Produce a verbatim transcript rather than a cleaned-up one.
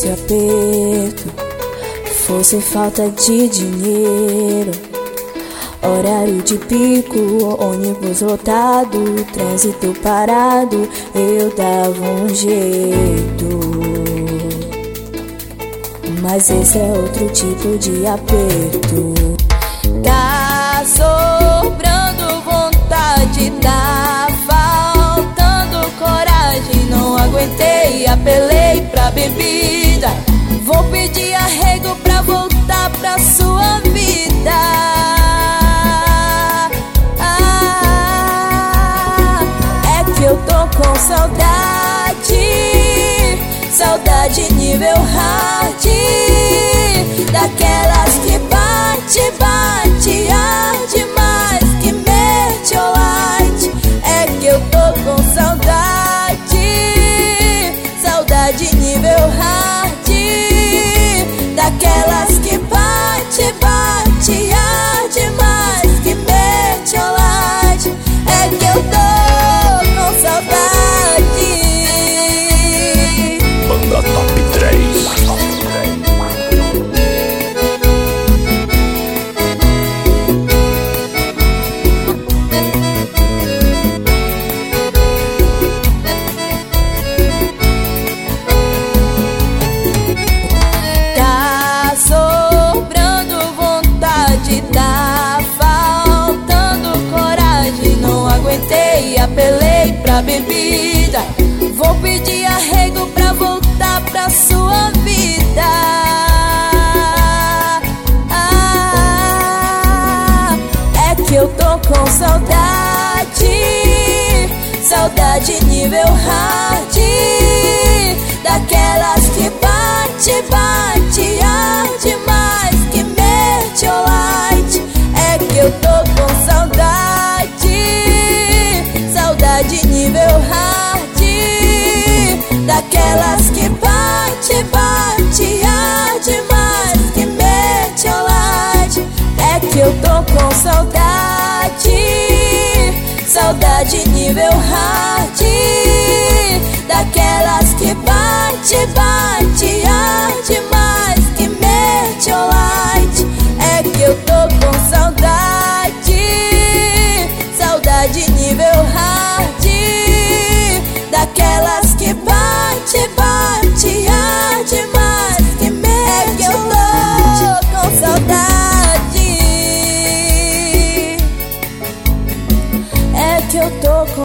fosse aperto, fosse falta de dinheiro, horário de pico, ônibus lotado, trânsito parado, eu dava um jeito. Mas esse é outro tipo de aperto. Tá sobrando vontade, tá faltando coragem. Não aguentei, apelei pra bebida. Vou pedir arrego pra voltar pra sua vida. Ah, é que eu tô com saudade, saudade nível hard, daquelas que bate, bate, arde mais que metiolate. É que eu tô com saudade, saudade nível hard, daquelas que bate, bate, arde mais que metiolate. É que eu tô com saudade. Banda Top três. Tá sobrando vontade, tá faltando coragem. Não aguentei, apelei pra bebida. Vou pedir arrego pra voltar pra sua vida. Ah, é que eu tô com saudade, saudade nível hard, daquelas que bate, bate, arde mais que metiolate. É que eu tô com saudade, saudade nível hard, daquelas que bate, bate, arde mais que metiolate. É que eu tô com saudade, saudade nível hard, daquelas que bate, bate, arde mais que metiolate. É que eu tô com saudade, saudade nível hard, daquelas que bate, bate, arde mais que metiolate. É que eu tô com saudade, é que eu tô com